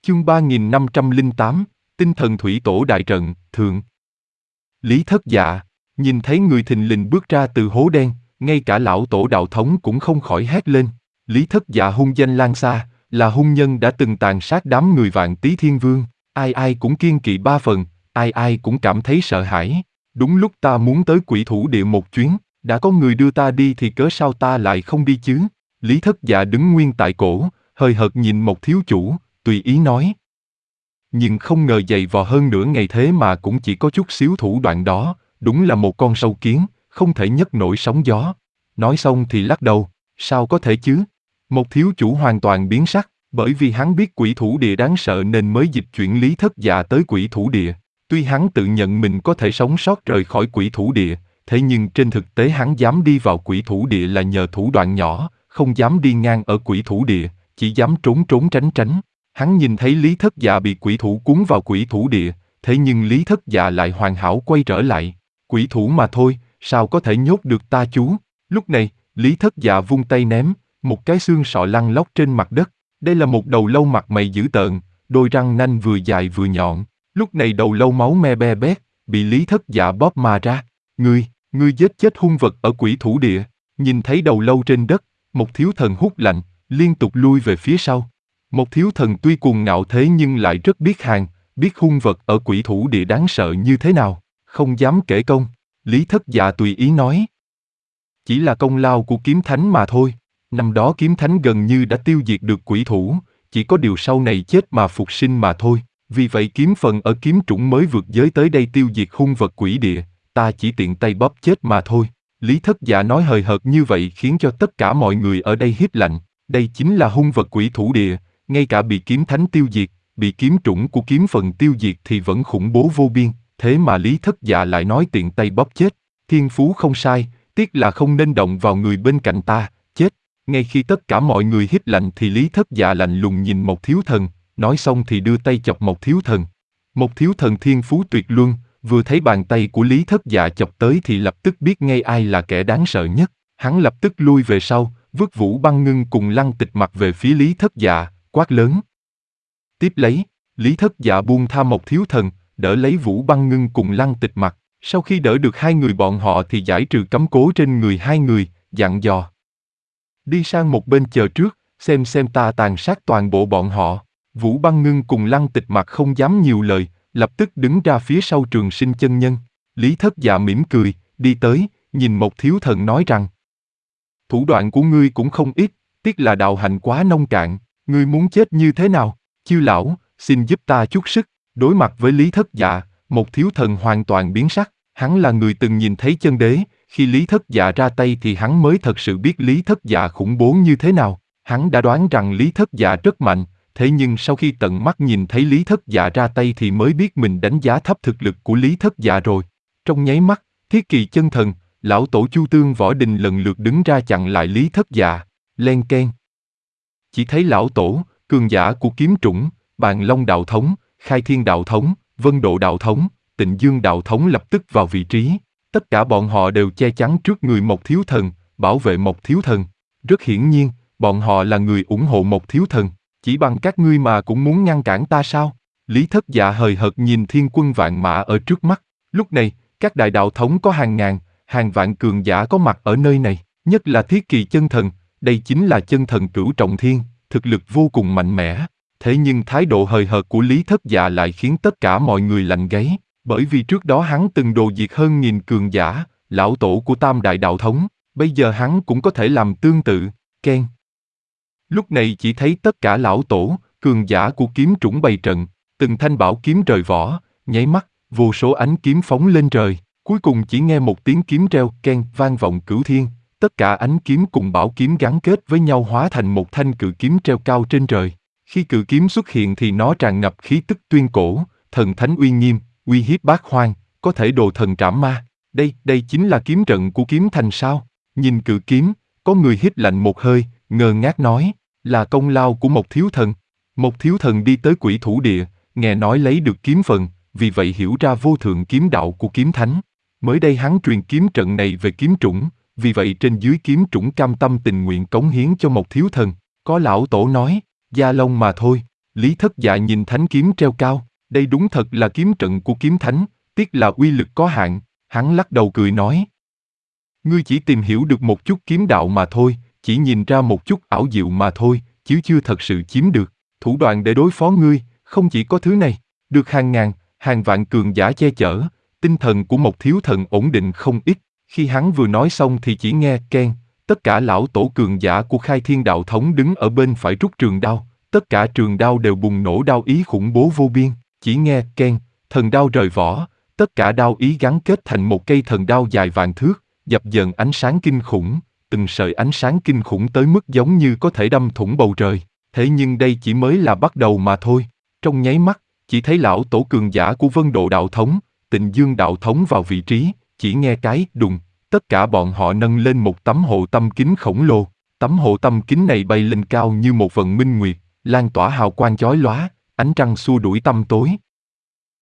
Chương 3508, Tinh thần thủy tổ đại trận, thượng. Lý Thất Dạ, nhìn thấy người thình lình bước ra từ hố đen, ngay cả lão tổ đạo thống cũng không khỏi hét lên. Lý Thất Dạ hung danh lan xa, là hung nhân đã từng tàn sát đám người Vạn Tý Thiên Vương, ai ai cũng kiêng kỵ ba phần, ai ai cũng cảm thấy sợ hãi. Đúng lúc ta muốn tới Quỷ Thủ Địa một chuyến, đã có người đưa ta đi thì cớ sao ta lại không đi chứ? Lý Thất Dạ đứng nguyên tại cổ, hời hợt nhìn một thiếu chủ, tùy ý nói. Nhưng không ngờ dày vò hơn nửa ngày thế mà cũng chỉ có chút xíu thủ đoạn đó, đúng là một con sâu kiến, không thể nhấc nổi sóng gió. Nói xong thì lắc đầu, sao có thể chứ? Một thiếu chủ hoàn toàn biến sắc, bởi vì hắn biết Quỷ Thủ Địa đáng sợ nên mới dịch chuyển Lý Thất Dạ tới Quỷ Thủ Địa. Tuy hắn tự nhận mình có thể sống sót rời khỏi Quỷ Thủ Địa, thế nhưng trên thực tế hắn dám đi vào Quỷ Thủ Địa là nhờ thủ đoạn nhỏ, không dám đi ngang ở Quỷ Thủ Địa, chỉ dám trốn trốn tránh tránh. Hắn nhìn thấy Lý Thất Dạ bị quỷ thủ cuốn vào Quỷ Thủ Địa, thế nhưng Lý Thất Dạ lại hoàn hảo quay trở lại. Quỷ thủ mà thôi, sao có thể nhốt được ta chú? Lúc này, Lý Thất Dạ vung tay ném, một cái xương sọ lăn lóc trên mặt đất. Đây là một đầu lâu mặt mày dữ tợn, đôi răng nanh vừa dài vừa nhọn. Lúc này đầu lâu máu me be bét, bị Lý Thất Dạ bóp mà ra. Ngươi giết chết hung vật ở Quỷ Thủ Địa. Nhìn thấy đầu lâu trên đất, một thiếu thần hút lạnh, liên tục lui về phía sau. Một thiếu thần tuy cuồng ngạo thế nhưng lại rất biết hàng, biết hung vật ở Quỷ Thủ Địa đáng sợ như thế nào, không dám kể công. Lý Thất Dạ tùy ý nói. Chỉ là công lao của kiếm thánh mà thôi. Năm đó kiếm thánh gần như đã tiêu diệt được quỷ thủ, chỉ có điều sau này chết mà phục sinh mà thôi. Vì vậy kiếm phần ở kiếm trũng mới vượt giới tới đây tiêu diệt hung vật quỷ địa, ta chỉ tiện tay bóp chết mà thôi. Lý Thất Dạ nói hời hợt như vậy khiến cho tất cả mọi người ở đây hít lạnh. Đây chính là hung vật Quỷ Thủ Địa, ngay cả bị kiếm thánh tiêu diệt, bị kiếm trũng của kiếm phần tiêu diệt thì vẫn khủng bố vô biên, thế mà Lý Thất Dạ lại nói tiện tay bóp chết. Thiên phú không sai, tiếc là không nên động vào người bên cạnh ta, chết. Ngay khi tất cả mọi người hít lạnh thì Lý Thất Dạ lạnh lùng nhìn một thiếu thần, nói xong thì đưa tay chọc một thiếu thần. Một thiếu thần thiên phú tuyệt luân, vừa thấy bàn tay của Lý Thất Dạ chọc tới thì lập tức biết ngay ai là kẻ đáng sợ nhất. Hắn lập tức lui về sau, vứt Vũ Băng Ngưng cùng Lăng Tịch mặt về phía Lý Thất Dạ, quát lớn. Tiếp lấy, Lý Thất Dạ buông tha một thiếu thần, đỡ lấy Vũ Băng Ngưng cùng Lăng Tịch mặt. Sau khi đỡ được hai người bọn họ thì giải trừ cấm cố trên người hai người, dặn dò. Đi sang một bên chờ trước, xem ta tàn sát toàn bộ bọn họ. Vũ Băng Ngưng cùng Lăng Tịch mặt không dám nhiều lời, lập tức đứng ra phía sau Trường Sinh chân nhân. Lý Thất Dạ mỉm cười, đi tới, nhìn một thiếu thần nói rằng. Thủ đoạn của ngươi cũng không ít, tiếc là đạo hạnh quá nông cạn, ngươi muốn chết như thế nào? Chư lão, xin giúp ta chút sức. Đối mặt với Lý Thất Dạ, một thiếu thần hoàn toàn biến sắc, hắn là người từng nhìn thấy chân đế, khi Lý Thất Dạ ra tay thì hắn mới thật sự biết Lý Thất Dạ khủng bố như thế nào. Hắn đã đoán rằng Lý Thất Dạ rất mạnh, thế nhưng sau khi tận mắt nhìn thấy Lý Thất Dạ ra tay thì mới biết mình đánh giá thấp thực lực của Lý Thất Dạ rồi. Trong nháy mắt, Thiết Kỳ chân thần, lão tổ Chu Tương Võ Đình lần lượt đứng ra chặn lại Lý Thất Dạ. Len keng. Chỉ thấy lão tổ, cường giả của kiếm trũng, Bàn Long đạo thống, Khai Thiên đạo thống, Vân Độ đạo thống, Tịnh Dương đạo thống lập tức vào vị trí. Tất cả bọn họ đều che chắn trước người một thiếu thần, bảo vệ một thiếu thần. Rất hiển nhiên, bọn họ là người ủng hộ một thiếu thần. Chỉ bằng các ngươi mà cũng muốn ngăn cản ta sao? Lý Thất Dạ hời hợt nhìn thiên quân vạn mã ở trước mắt. Lúc này, các đại đạo thống có hàng ngàn, hàng vạn cường giả có mặt ở nơi này. Nhất là Thiết Kỳ chân thần, đây chính là chân thần cửu trọng thiên, thực lực vô cùng mạnh mẽ. Thế nhưng thái độ hời hợt của Lý Thất Dạ lại khiến tất cả mọi người lạnh gáy. Bởi vì trước đó hắn từng đồ diệt hơn nghìn cường giả, lão tổ của Tam Đại Đạo Thống, bây giờ hắn cũng có thể làm tương tự, keng. Lúc này chỉ thấy tất cả lão tổ, cường giả của kiếm trũng bày trận, từng thanh bảo kiếm rời vỏ, nháy mắt, vô số ánh kiếm phóng lên trời, cuối cùng chỉ nghe một tiếng kiếm reo keng vang vọng cửu thiên, tất cả ánh kiếm cùng bảo kiếm gắn kết với nhau hóa thành một thanh cự kiếm treo cao trên trời. Khi cự kiếm xuất hiện thì nó tràn ngập khí tức tuyên cổ, thần thánh uy nghiêm, uy hiếp bát hoang, có thể đồ thần trảm ma. Đây chính là kiếm trận của kiếm thành sao? Nhìn cự kiếm, có người hít lạnh một hơi, ngơ ngác nói, là công lao của một thiếu thần. Một thiếu thần đi tới Quỷ Thủ Địa, nghe nói lấy được kiếm phần, vì vậy hiểu ra vô thượng kiếm đạo của kiếm thánh. Mới đây hắn truyền kiếm trận này về kiếm trũng, vì vậy trên dưới kiếm trũng cam tâm tình nguyện cống hiến cho một thiếu thần. Có lão tổ nói, Gia Long mà thôi. Lý Thất Dạ nhìn thánh kiếm treo cao, đây đúng thật là kiếm trận của kiếm thánh, tiếc là uy lực có hạn, hắn lắc đầu cười nói. Ngươi chỉ tìm hiểu được một chút kiếm đạo mà thôi, chỉ nhìn ra một chút ảo diệu mà thôi, chứ chưa thật sự chiếm được. Thủ đoạn để đối phó ngươi, không chỉ có thứ này, được hàng ngàn, hàng vạn cường giả che chở, tinh thần của một thiếu thần ổn định không ít. Khi hắn vừa nói xong thì chỉ nghe keng, tất cả lão tổ cường giả của Khai Thiên Đạo Thống đứng ở bên phải rút trường đao, tất cả trường đao đều bùng nổ đao ý khủng bố vô biên, chỉ nghe keng, thần đao rời vỏ, tất cả đao ý gắn kết thành một cây thần đao dài vạn thước, dập dờn ánh sáng kinh khủng, từng sợi ánh sáng kinh khủng tới mức giống như có thể đâm thủng bầu trời. Thế nhưng đây chỉ mới là bắt đầu mà thôi. Trong nháy mắt, chỉ thấy lão tổ cường giả của Vân Độ Đạo Thống, Tịnh Dương Đạo Thống vào vị trí, chỉ nghe cái đùng, tất cả bọn họ nâng lên một tấm hộ tâm kính khổng lồ. Tấm hộ tâm kính này bay lên cao như một vần minh nguyệt, lan tỏa hào quang chói lóa, ánh trăng xua đuổi tăm tối,